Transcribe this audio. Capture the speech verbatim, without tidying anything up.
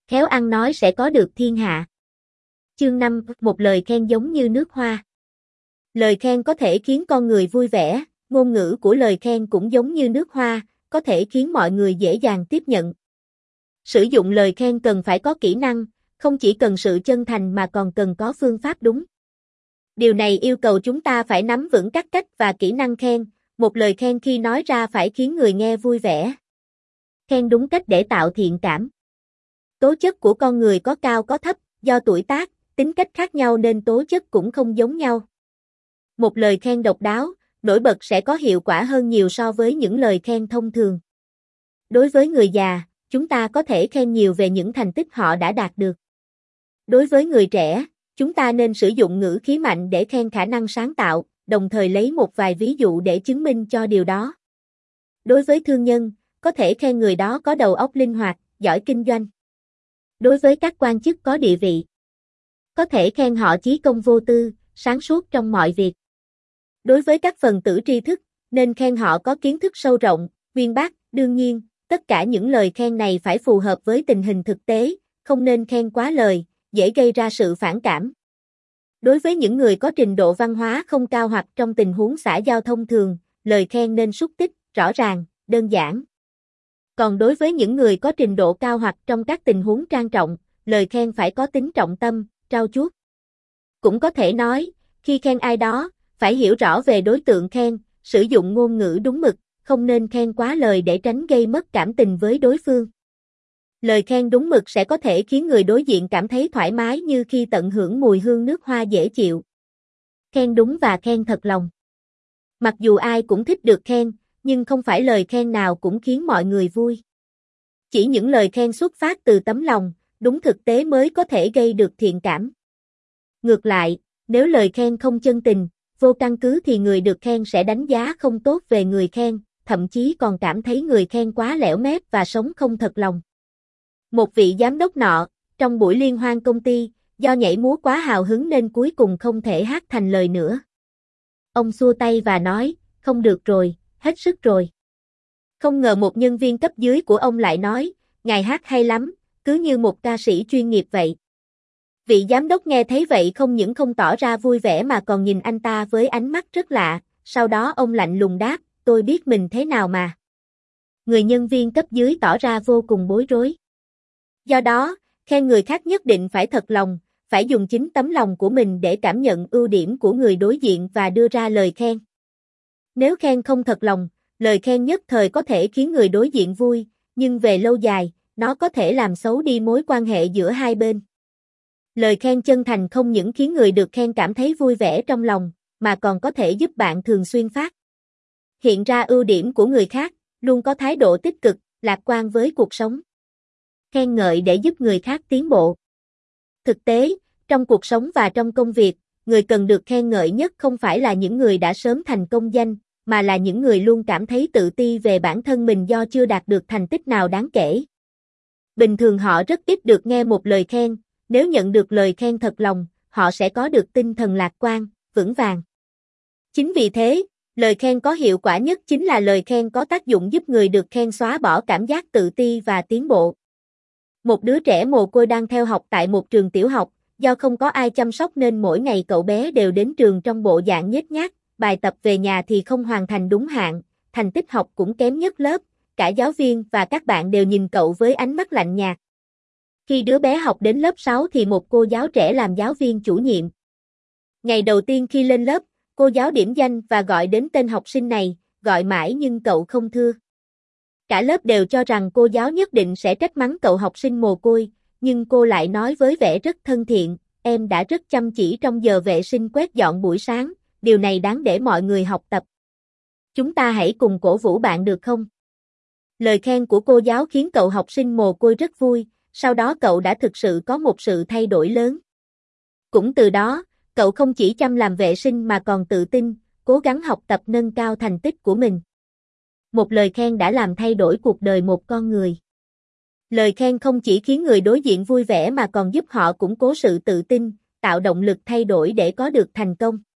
khéo ăn nói sẽ có được thiên hạ. Chương năm, một lời khen giống như nước hoa. Lời khen có thể khiến con người vui vẻ, ngôn ngữ của lời khen cũng giống như nước hoa, có thể khiến mọi người dễ dàng tiếp nhận. Sử dụng lời khen cần phải có kỹ năng, không chỉ cần sự chân thành mà còn cần có phương pháp đúng. Điều này yêu cầu chúng ta phải nắm vững các cách và kỹ năng khen, một lời khen khi nói ra phải khiến người nghe vui vẻ. Khen đúng cách để tạo thiện cảm. Tố chất của con người có cao có thấp, do tuổi tác, tính cách khác nhau nên tố chất cũng không giống nhau. Một lời khen độc đáo, nổi bật sẽ có hiệu quả hơn nhiều so với những lời khen thông thường. Đối với người già, chúng ta có thể khen nhiều về những thành tích họ đã đạt được. Đối với người trẻ, chúng ta nên sử dụng ngữ khí mạnh để khen khả năng sáng tạo, đồng thời lấy một vài ví dụ để chứng minh cho điều đó. Đối với thương nhân, có thể khen người đó có đầu óc linh hoạt, giỏi kinh doanh. Đối với các quan chức có địa vị, có thể khen họ chí công vô tư, sáng suốt trong mọi việc. Đối với các phần tử tri thức, nên khen họ có kiến thức sâu rộng, uyên bác. Đương nhiên, tất cả những lời khen này phải phù hợp với tình hình thực tế, không nên khen quá lời, dễ gây ra sự phản cảm. Đối với những người có trình độ văn hóa không cao hoặc trong tình huống xã giao thông thường, lời khen nên xúc tích, rõ ràng, đơn giản. Còn đối với những người có trình độ cao hoặc trong các tình huống trang trọng, lời khen phải có tính trọng tâm, trau chuốt. Cũng có thể nói, khi khen ai đó, phải hiểu rõ về đối tượng khen, sử dụng ngôn ngữ đúng mực, không nên khen quá lời để tránh gây mất cảm tình với đối phương. Lời khen đúng mực sẽ có thể khiến người đối diện cảm thấy thoải mái như khi tận hưởng mùi hương nước hoa dễ chịu. Khen đúng và khen thật lòng. Mặc dù ai cũng thích được khen, nhưng không phải lời khen nào cũng khiến mọi người vui. Chỉ những lời khen xuất phát từ tấm lòng, đúng thực tế mới có thể gây được thiện cảm. Ngược lại, nếu lời khen không chân tình, vô căn cứ thì người được khen sẽ đánh giá không tốt về người khen, thậm chí còn cảm thấy người khen quá lẻo mép và sống không thật lòng. Một vị giám đốc nọ, trong buổi liên hoan công ty, do nhảy múa quá hào hứng nên cuối cùng không thể hát thành lời nữa. Ông xua tay và nói, không được rồi, hết sức rồi. Không ngờ một nhân viên cấp dưới của ông lại nói, ngài hát hay lắm, cứ như một ca sĩ chuyên nghiệp vậy. Vị giám đốc nghe thấy vậy không những không tỏ ra vui vẻ mà còn nhìn anh ta với ánh mắt rất lạ, sau đó ông lạnh lùng đáp, tôi biết mình thế nào mà. Người nhân viên cấp dưới tỏ ra vô cùng bối rối. Do đó, khen người khác nhất định phải thật lòng, phải dùng chính tấm lòng của mình để cảm nhận ưu điểm của người đối diện và đưa ra lời khen. Nếu khen không thật lòng, lời khen nhất thời có thể khiến người đối diện vui, nhưng về lâu dài, nó có thể làm xấu đi mối quan hệ giữa hai bên. Lời khen chân thành không những khiến người được khen cảm thấy vui vẻ trong lòng, mà còn có thể giúp bạn thường xuyên phát hiện ra ưu điểm của người khác, luôn có thái độ tích cực, lạc quan với cuộc sống. Khen ngợi để giúp người khác tiến bộ. Thực tế, trong cuộc sống và trong công việc, người cần được khen ngợi nhất không phải là những người đã sớm thành công danh, mà là những người luôn cảm thấy tự ti về bản thân mình do chưa đạt được thành tích nào đáng kể. Bình thường họ rất ít được nghe một lời khen, nếu nhận được lời khen thật lòng, họ sẽ có được tinh thần lạc quan, vững vàng. Chính vì thế, lời khen có hiệu quả nhất chính là lời khen có tác dụng giúp người được khen xóa bỏ cảm giác tự ti và tiến bộ. Một đứa trẻ mồ côi đang theo học tại một trường tiểu học, do không có ai chăm sóc nên mỗi ngày cậu bé đều đến trường trong bộ dạng nhếch nhác, bài tập về nhà thì không hoàn thành đúng hạn, thành tích học cũng kém nhất lớp, cả giáo viên và các bạn đều nhìn cậu với ánh mắt lạnh nhạt. Khi đứa bé học đến lớp sáu thì một cô giáo trẻ làm giáo viên chủ nhiệm. Ngày đầu tiên khi lên lớp, cô giáo điểm danh và gọi đến tên học sinh này, gọi mãi nhưng cậu không thưa. Cả lớp đều cho rằng cô giáo nhất định sẽ trách mắng cậu học sinh mồ côi, nhưng cô lại nói với vẻ rất thân thiện, em đã rất chăm chỉ trong giờ vệ sinh quét dọn buổi sáng, điều này đáng để mọi người học tập. Chúng ta hãy cùng cổ vũ bạn được không? Lời khen của cô giáo khiến cậu học sinh mồ côi rất vui, sau đó cậu đã thực sự có một sự thay đổi lớn. Cũng từ đó, cậu không chỉ chăm làm vệ sinh mà còn tự tin, cố gắng học tập nâng cao thành tích của mình. Một lời khen đã làm thay đổi cuộc đời một con người. Lời khen không chỉ khiến người đối diện vui vẻ mà còn giúp họ củng cố sự tự tin, tạo động lực thay đổi để có được thành công.